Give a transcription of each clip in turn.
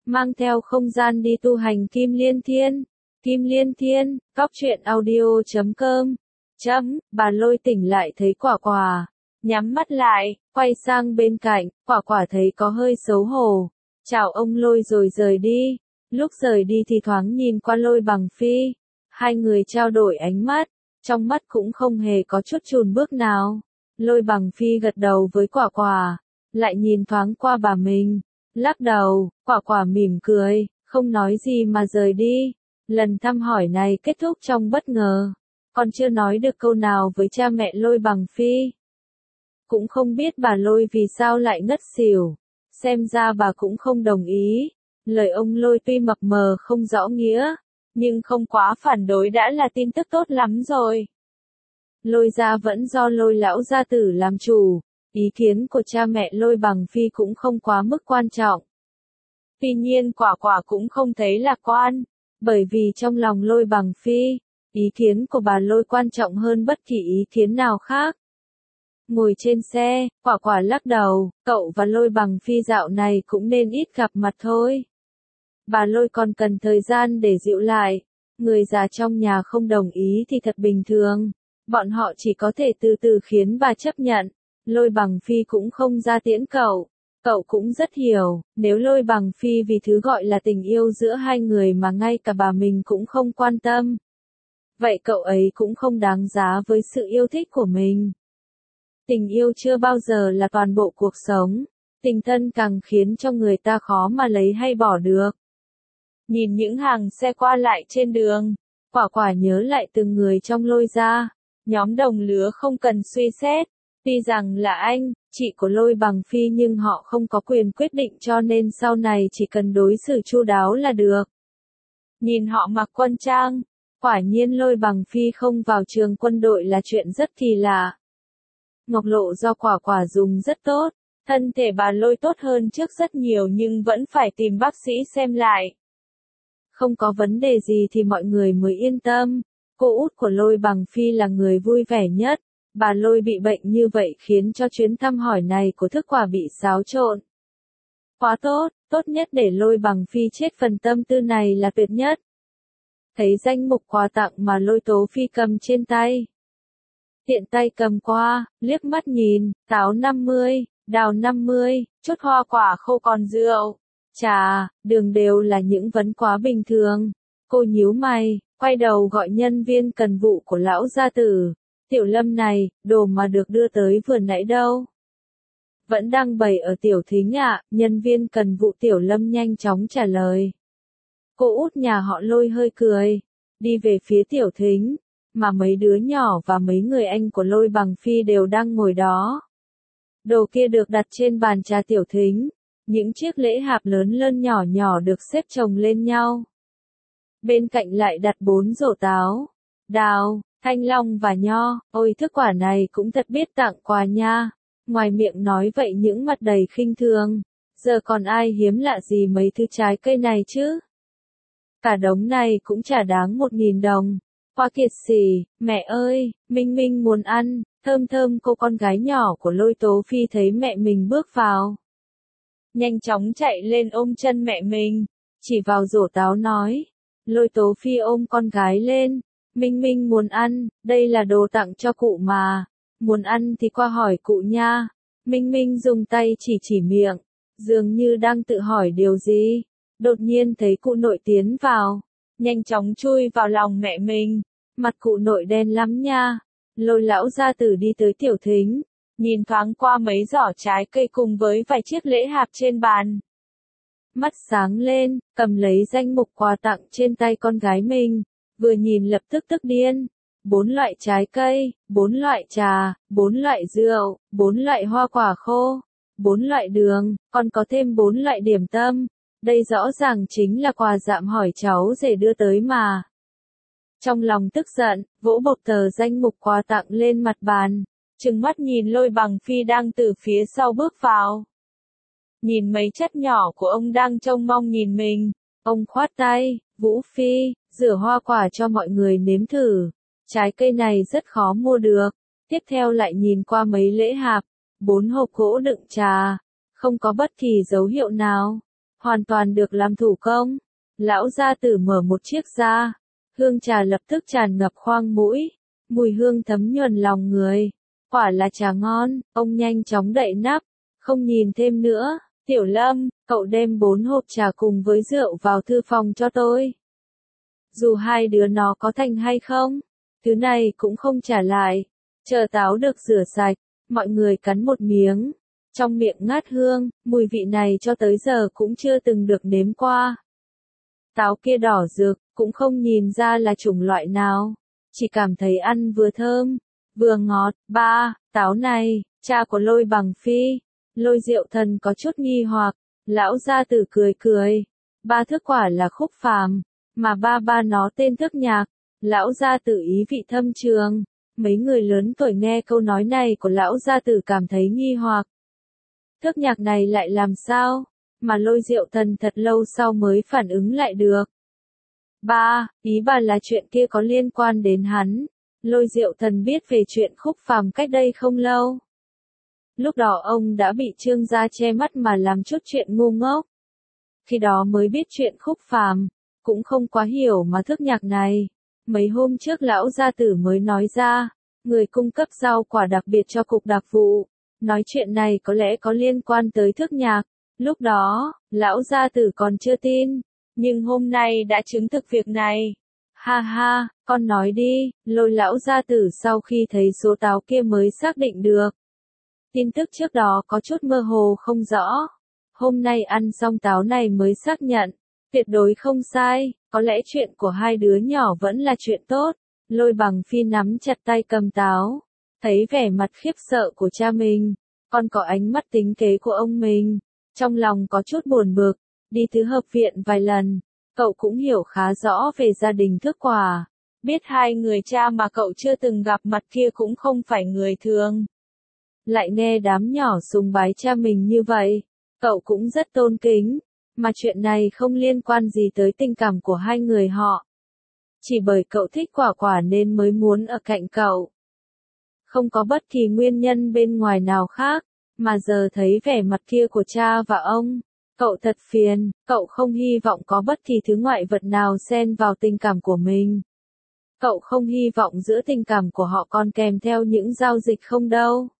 mang theo không gian đi tu hành Kim Liên Thiên. Kim Liên Thiên, Cóc Truyện Audio.com. Bà Lôi tỉnh lại thấy Quả Quả, nhắm mắt lại, quay sang bên cạnh, Quả Quả thấy có hơi xấu hổ. Chào ông Lôi rồi rời đi. Lúc rời đi thì thoáng nhìn qua Lôi Bằng Phi. Hai người trao đổi ánh mắt, trong mắt cũng không hề có chút chùn bước nào. Lôi Bằng Phi gật đầu với Quả Quả, lại nhìn thoáng qua bà mình, lắc đầu. Quả Quả mỉm cười, không nói gì mà rời đi. Lần thăm hỏi này kết thúc trong bất ngờ, còn chưa nói được câu nào với cha mẹ Lôi Bằng Phi. Cũng không biết bà Lôi vì sao lại ngất xỉu, xem ra bà cũng không đồng ý. Lời ông Lôi tuy mập mờ không rõ nghĩa, nhưng không quá phản đối đã là tin tức tốt lắm rồi. Lôi gia vẫn do Lôi lão gia tử làm chủ, ý kiến của cha mẹ Lôi Bằng Phi cũng không quá mức quan trọng. Tuy nhiên Quả Quả cũng không thấy lạc quan, bởi vì trong lòng Lôi Bằng Phi, ý kiến của bà Lôi quan trọng hơn bất kỳ ý kiến nào khác. Ngồi trên xe, Quả Quả lắc đầu, cậu và Lôi Bằng Phi dạo này cũng nên ít gặp mặt thôi. Bà Lôi còn cần thời gian để dịu lại, người già trong nhà không đồng ý thì thật bình thường, bọn họ chỉ có thể từ từ khiến bà chấp nhận. Lôi Bằng Phi cũng không ra tiễn cậu cũng rất hiểu, nếu Lôi Bằng Phi vì thứ gọi là tình yêu giữa hai người mà ngay cả bà mình cũng không quan tâm, vậy cậu ấy cũng không đáng giá với sự yêu thích của mình. Tình yêu chưa bao giờ là toàn bộ cuộc sống, tình thân càng khiến cho người ta khó mà lấy hay bỏ được. Nhìn những hàng xe qua lại trên đường, Quả Quả nhớ lại từng người trong Lôi gia, nhóm đồng lứa không cần suy xét, tuy rằng là anh, chị của Lôi Bằng Phi nhưng họ không có quyền quyết định cho nên sau này chỉ cần đối xử chu đáo là được. Nhìn họ mặc quân trang, quả nhiên Lôi Bằng Phi không vào trường quân đội là chuyện rất kỳ lạ. Ngọc lộ do Quả Quả dùng rất tốt, thân thể bà Lôi tốt hơn trước rất nhiều nhưng vẫn phải tìm bác sĩ xem lại. Không có vấn đề gì thì mọi người mới yên tâm. Cô út của Lôi Bằng Phi là người vui vẻ nhất. Bà Lôi bị bệnh như vậy khiến cho chuyến thăm hỏi này của Thức Quả bị xáo trộn. Quá tốt, tốt nhất để Lôi Bằng Phi chết phần tâm tư này là tuyệt nhất. Thấy danh mục quà tặng mà Lôi Tố Phi cầm trên tay. Tiện tay cầm qua, liếc mắt nhìn, táo 50, đào 50, chút hoa quả khô còn rượu. Chà, đường đều là những vấn quá bình thường. Cô nhíu mày, quay đầu gọi nhân viên cần vụ của lão gia tử. Tiểu Lâm này, đồ mà được đưa tới vừa nãy đâu? Vẫn đang bày ở Tiểu Thính ạ, nhân viên cần vụ Tiểu Lâm nhanh chóng trả lời. Cô út nhà họ Lôi hơi cười, đi về phía Tiểu Thính, mà mấy đứa nhỏ và mấy người anh của Lôi Bằng Phi đều đang ngồi đó. Đồ kia được đặt trên bàn trà Tiểu Thính, những chiếc lễ hạp lớn lớn nhỏ nhỏ được xếp chồng lên nhau. Bên cạnh lại đặt 4 rổ táo, đào, thanh long và nho. Ôi Thức Quả này cũng thật biết tặng quà nha. Ngoài miệng nói vậy những mặt đầy khinh thường, giờ còn ai hiếm lạ gì mấy thứ trái cây này chứ? Cả đống này cũng chả đáng 1.000 đồng. Hoa kiệt xỉ, mẹ ơi, Minh Minh muốn ăn. Thơm thơm. Cô con gái nhỏ của Lôi Tố Phi thấy mẹ mình bước vào, nhanh chóng chạy lên ôm chân mẹ mình, chỉ vào rổ táo nói. Lôi Tố Phi ôm con gái lên. Minh Minh muốn ăn, đây là đồ tặng cho cụ mà. Muốn ăn thì qua hỏi cụ nha. Minh Minh dùng tay chỉ miệng, dường như đang tự hỏi điều gì. Đột nhiên thấy cụ nội tiến vào, nhanh chóng chui vào lòng mẹ mình. Mặt cụ nội đen lắm nha. Lôi lão gia tử đi tới Tiểu Thính, nhìn thoáng qua mấy giỏ trái cây cùng với vài chiếc lễ hạp trên bàn. Mắt sáng lên, cầm lấy danh mục quà tặng trên tay con gái mình, vừa nhìn lập tức tức điên. 4 loại trái cây, 4 loại trà, 4 loại rượu, 4 loại hoa quả khô, 4 loại đường, còn có thêm 4 loại điểm tâm. Đây rõ ràng chính là quà dạm hỏi cháu rể đưa tới mà. Trong lòng tức giận, vỗ bột tờ danh mục quà tặng lên mặt bàn, trừng mắt nhìn Lôi Bằng Phi đang từ phía sau bước vào. Nhìn mấy chất nhỏ của ông đang trông mong nhìn mình, ông khoát tay, Vũ Phi, rửa hoa quả cho mọi người nếm thử. Trái cây này rất khó mua được. Tiếp theo lại nhìn qua mấy lễ hạp, 4 hộp gỗ đựng trà, không có bất kỳ dấu hiệu nào. hoàn toàn được làm thủ công. Lão gia tử mở một chiếc ra, hương trà lập tức tràn ngập khoang mũi, mùi hương thấm nhuần lòng người. Quả là trà ngon, ông nhanh chóng đậy nắp, không nhìn thêm nữa. Tiểu Lâm, cậu đem 4 hộp trà cùng với rượu vào thư phòng cho tôi. Dù hai đứa nó có thành hay không, thứ này cũng không trả lại. Chờ táo được rửa sạch, mọi người cắn một miếng, trong miệng ngát hương, mùi vị này cho tới giờ cũng chưa từng được nếm qua. Táo kia đỏ rực, cũng không nhìn ra là chủng loại nào, chỉ cảm thấy ăn vừa thơm, vừa ngọt. Ba, táo này, cha của Lôi Bằng Phi. Lôi Diệu Thần có chút nghi hoặc, lão gia tử cười cười. Ba thức quả là Khúc Phàm, mà ba nó tên Thức Nhạc. Lão gia tử ý vị thâm trường. Mấy người lớn tuổi nghe câu nói này của lão gia tử cảm thấy nghi hoặc. Thức Nhạc này lại làm sao? Mà Lôi Diệu Thần thật lâu sau mới phản ứng lại được. Ba, ý bà là chuyện kia có liên quan đến hắn. Lôi Diệu Thần biết về chuyện Khúc Phàm cách đây không lâu. Lúc đó ông đã bị Trương gia che mắt mà làm chút chuyện ngu ngốc. Khi đó mới biết chuyện Khúc Phàm, cũng không quá hiểu mà Thức Nhạc này. Mấy hôm trước lão gia tử mới nói ra, người cung cấp rau quả đặc biệt cho cục đặc vụ, nói chuyện này có lẽ có liên quan tới Thức Nhạc. Lúc đó, lão gia tử còn chưa tin, nhưng hôm nay đã chứng thực việc này. Ha ha, con nói đi. Lôi lão gia tử sau khi thấy số táo kia mới xác định được. Tin tức trước đó có chút mơ hồ không rõ. Hôm nay ăn xong táo này mới xác nhận. Tuyệt đối không sai, có lẽ chuyện của hai đứa nhỏ vẫn là chuyện tốt. Lôi Bằng Phi nắm chặt tay cầm táo. Thấy vẻ mặt khiếp sợ của cha mình, còn có ánh mắt tính kế của ông mình. Trong lòng có chút buồn bực, đi tứ hợp viện vài lần. Cậu cũng hiểu khá rõ về gia đình Thức Quả. Biết hai người cha mà cậu chưa từng gặp mặt kia cũng không phải người thường. Lại nghe đám nhỏ sùng bái cha mình như vậy, cậu cũng rất tôn kính, mà chuyện này không liên quan gì tới tình cảm của hai người họ. Chỉ bởi cậu thích Quả Quả nên mới muốn ở cạnh cậu. Không có bất kỳ nguyên nhân bên ngoài nào khác, mà giờ thấy vẻ mặt kia của cha và ông, cậu thật phiền, cậu không hy vọng có bất kỳ thứ ngoại vật nào xen vào tình cảm của mình. Cậu không hy vọng giữa tình cảm của họ còn kèm theo những giao dịch không đâu.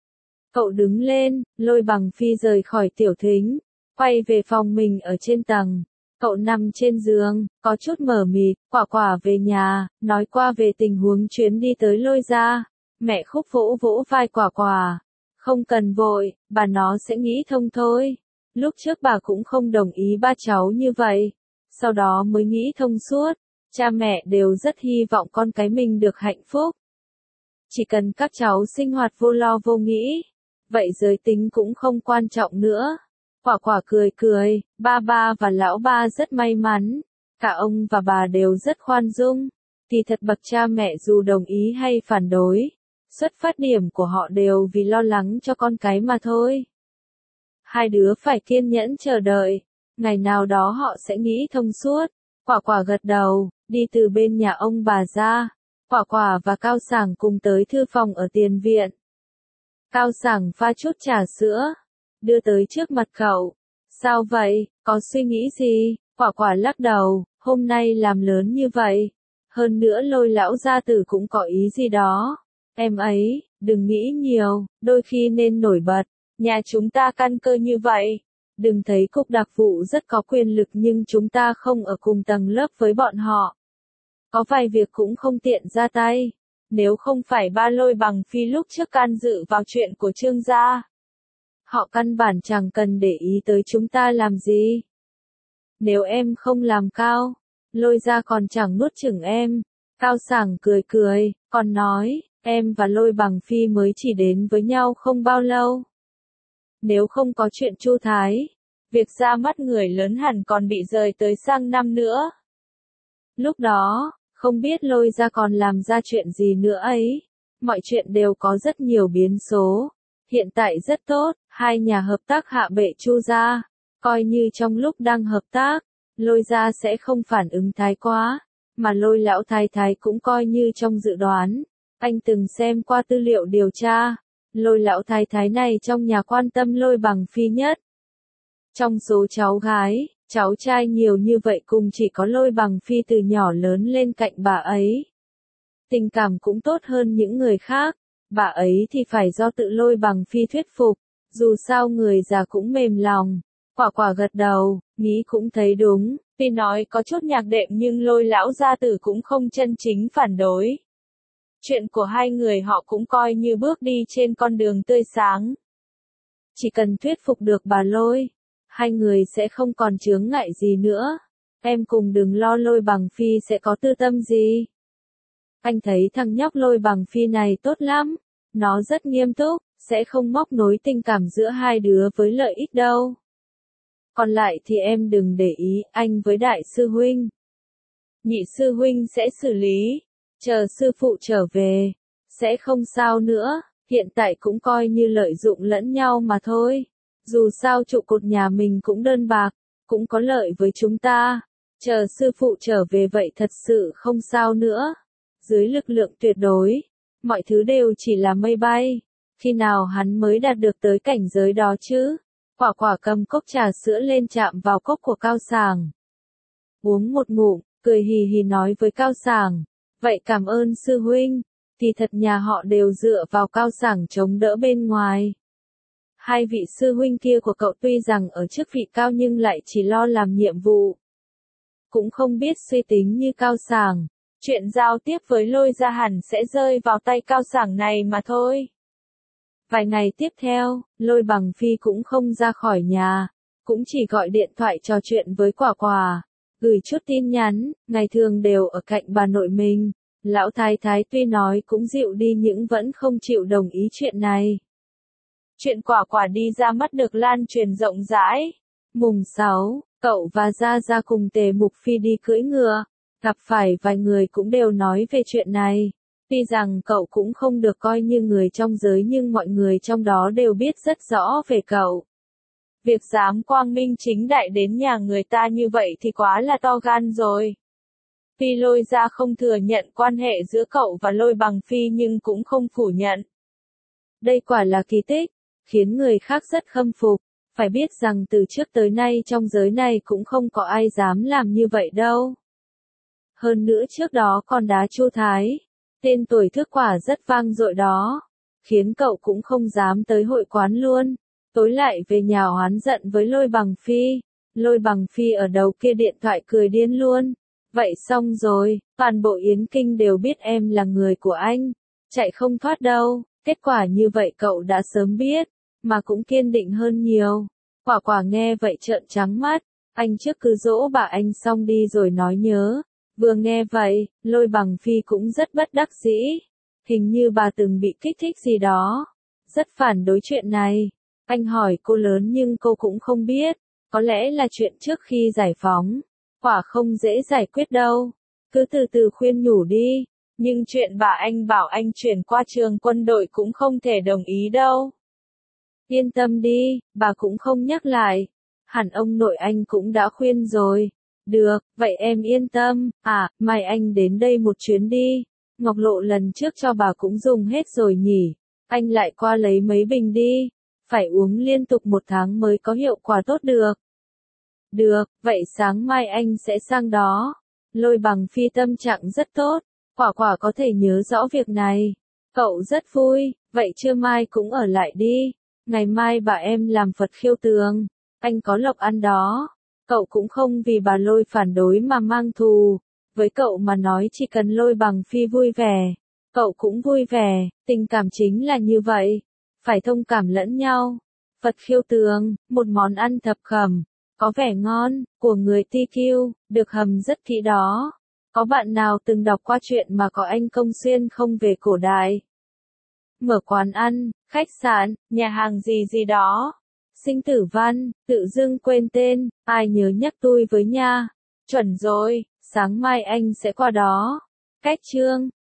Cậu đứng lên, Lôi Bằng Phi rời khỏi tiểu thính, quay về phòng mình ở trên tầng. Cậu nằm trên giường, có chút mờ mịt. Quả Quả về nhà, nói qua về tình huống chuyến đi tới Lôi gia. Mẹ Khúc vỗ vỗ vai Quả Quả. Không cần vội, bà nó sẽ nghĩ thông thôi. Lúc trước bà cũng không đồng ý ba cháu như vậy. Sau đó mới nghĩ thông suốt. Cha mẹ đều rất hy vọng con cái mình được hạnh phúc. Chỉ cần các cháu sinh hoạt vô lo vô nghĩ, vậy giới tính cũng không quan trọng nữa. Quả Quả cười cười, ba và lão ba rất may mắn. Cả ông và bà đều rất khoan dung. Thì thật bậc cha mẹ dù đồng ý hay phản đối, xuất phát điểm của họ đều vì lo lắng cho con cái mà thôi. Hai đứa phải kiên nhẫn chờ đợi, ngày nào đó họ sẽ nghĩ thông suốt. Quả Quả gật đầu, đi từ bên nhà ông bà ra. Quả Quả và Cao Sảng cùng tới thư phòng ở tiền viện. Cao Sảng pha chút trà sữa, đưa tới trước mặt cậu. Sao vậy, có suy nghĩ gì? Quả Quả lắc đầu, hôm nay làm lớn như vậy. Hơn nữa Lôi lão gia tử cũng có ý gì đó. Em ấy, đừng nghĩ nhiều, đôi khi nên nổi bật. Nhà chúng ta căn cơ như vậy. Đừng thấy cục đặc vụ rất có quyền lực nhưng chúng ta không ở cùng tầng lớp với bọn họ. Có vài việc cũng không tiện ra tay. Nếu không phải ba Lôi Bằng Phi lúc trước can dự vào chuyện của Trương gia, họ căn bản chẳng cần để ý tới chúng ta làm gì. Nếu em không làm Cao, Lôi gia còn chẳng nuốt chửng em. Cao Sảng cười cười, còn nói, em và Lôi Bằng Phi mới chỉ đến với nhau không bao lâu. Nếu không có chuyện Chu Thái, việc ra mắt người lớn hẳn còn bị rời tới sang năm nữa. Lúc đó, không biết Lôi gia còn làm ra chuyện gì nữa ấy. Mọi chuyện đều có rất nhiều biến số. Hiện tại rất tốt, hai nhà hợp tác hạ bệ Chu gia. Coi như trong lúc đang hợp tác, Lôi gia sẽ không phản ứng thái quá. Mà Lôi lão thái thái cũng coi như trong dự đoán. Anh từng xem qua tư liệu điều tra. Lôi lão thái thái này trong nhà quan tâm Lôi Bằng Phi nhất. Trong số cháu gái, cháu trai nhiều như vậy cùng chỉ có Lôi Bằng Phi từ nhỏ lớn lên cạnh bà ấy. Tình cảm cũng tốt hơn những người khác, bà ấy thì phải do tự Lôi Bằng Phi thuyết phục, dù sao người già cũng mềm lòng. Quả quả gật đầu, nghĩ cũng thấy đúng, tuy nói có chút nhạc đệm nhưng Lôi lão gia tử cũng không chân chính phản đối. Chuyện của hai người họ cũng coi như bước đi trên con đường tươi sáng. Chỉ cần thuyết phục được bà Lôi, hai người sẽ không còn chướng ngại gì nữa. Em cùng đừng lo Lôi Bằng Phi sẽ có tư tâm gì. Anh thấy thằng nhóc Lôi Bằng Phi này tốt lắm, nó rất nghiêm túc, sẽ không móc nối tình cảm giữa hai đứa với lợi ích đâu. Còn lại thì em đừng để ý, anh với đại sư huynh. Nhị sư huynh sẽ xử lý, chờ sư phụ trở về, sẽ không sao nữa, hiện tại cũng coi như lợi dụng lẫn nhau mà thôi. Dù sao trụ cột nhà mình cũng đơn bạc, cũng có lợi với chúng ta. Chờ sư phụ trở về vậy thật sự không sao nữa. Dưới lực lượng tuyệt đối, mọi thứ đều chỉ là mây bay. Khi nào hắn mới đạt được tới cảnh giới đó chứ? Quả quả cầm cốc trà sữa lên chạm vào cốc của Cao Sảng. Uống một ngụm, cười hì hì nói với Cao Sảng. Vậy cảm ơn sư huynh, thì thật nhà họ đều dựa vào Cao Sảng chống đỡ bên ngoài. Hai vị sư huynh kia của cậu tuy rằng ở chức vị cao nhưng lại chỉ lo làm nhiệm vụ. Cũng không biết suy tính như Cao Sảng. Chuyện giao tiếp với Lôi gia hẳn sẽ rơi vào tay Cao Sảng này mà thôi. Vài ngày tiếp theo, Lôi Bằng Phi cũng không ra khỏi nhà, cũng chỉ gọi điện thoại trò chuyện với Quả Quả, gửi chút tin nhắn, ngày thường đều ở cạnh bà nội mình. Lão thái thái tuy nói cũng dịu đi nhưng vẫn không chịu đồng ý chuyện này. Chuyện Quả Quả đi ra mắt được lan truyền rộng rãi. Mùng 6, cậu và Gia Gia cùng Tề Mục Phi đi cưỡi ngựa, gặp phải vài người cũng đều nói về chuyện này. Tuy rằng cậu cũng không được coi như người trong giới nhưng mọi người trong đó đều biết rất rõ về cậu. Việc dám quang minh chính đại đến nhà người ta như vậy thì quá là to gan rồi. Tuy Lôi gia không thừa nhận quan hệ giữa cậu và Lôi Bằng Phi nhưng cũng không phủ nhận. Đây quả là kỳ tích, khiến người khác rất khâm phục. Phải biết rằng từ trước tới nay trong giới này cũng không có ai dám làm như vậy đâu. Hơn nữa trước đó còn đá Chu Thái, tên tuổi thước quả rất vang dội đó, khiến cậu cũng không dám tới hội quán luôn. Tối lại về nhà oán giận với Lôi Bằng Phi. Lôi Bằng Phi ở đầu kia điện thoại cười điên luôn. Vậy xong rồi, toàn bộ Yến Kinh đều biết em là người của anh, chạy không thoát đâu. Kết quả như vậy cậu đã sớm biết, mà cũng kiên định hơn nhiều. Quả quả nghe vậy trợn trắng mắt, anh trước cứ dỗ bà anh xong đi rồi nói nhớ. Vừa nghe vậy, Lôi Bằng Phi cũng rất bất đắc dĩ. Hình như bà từng bị kích thích gì đó. Rất phản đối chuyện này. Anh hỏi cô lớn nhưng cô cũng không biết. Có lẽ là chuyện trước khi giải phóng. Quả không dễ giải quyết đâu. Cứ từ từ khuyên nhủ đi. Nhưng chuyện bà anh bảo anh chuyển qua trường quân đội cũng không thể đồng ý đâu. Yên tâm đi, bà cũng không nhắc lại. Hẳn ông nội anh cũng đã khuyên rồi. Được, vậy em yên tâm, mai anh đến đây một chuyến đi. Ngọc lộ lần trước cho bà cũng dùng hết rồi nhỉ. Anh lại qua lấy mấy bình đi. Phải uống liên tục 1 tháng mới có hiệu quả tốt được. Được, vậy sáng mai anh sẽ sang đó. Lôi Bằng Phi tâm trạng rất tốt. Quả quả có thể nhớ rõ việc này. Cậu rất vui, vậy trưa mai cũng ở lại đi. Ngày mai bà em làm Phật khiêu tường. Anh có lộc ăn đó. Cậu cũng không vì bà Lôi phản đối mà mang thù. Với cậu mà nói chỉ cần Lôi Bằng Phi vui vẻ. Cậu cũng vui vẻ, tình cảm chính là như vậy. Phải thông cảm lẫn nhau. Phật khiêu tường, một món ăn thập cẩm. Có vẻ ngon, của người TQ, được hầm rất kỹ đó. Có bạn nào từng đọc qua chuyện mà có anh Công Xuyên không về cổ đại? Mở quán ăn, khách sạn, nhà hàng gì gì đó. Sinh tử văn, tự dưng quên tên, ai nhớ nhắc tôi với nha. Chuẩn rồi, sáng mai anh sẽ qua đó. Cách chương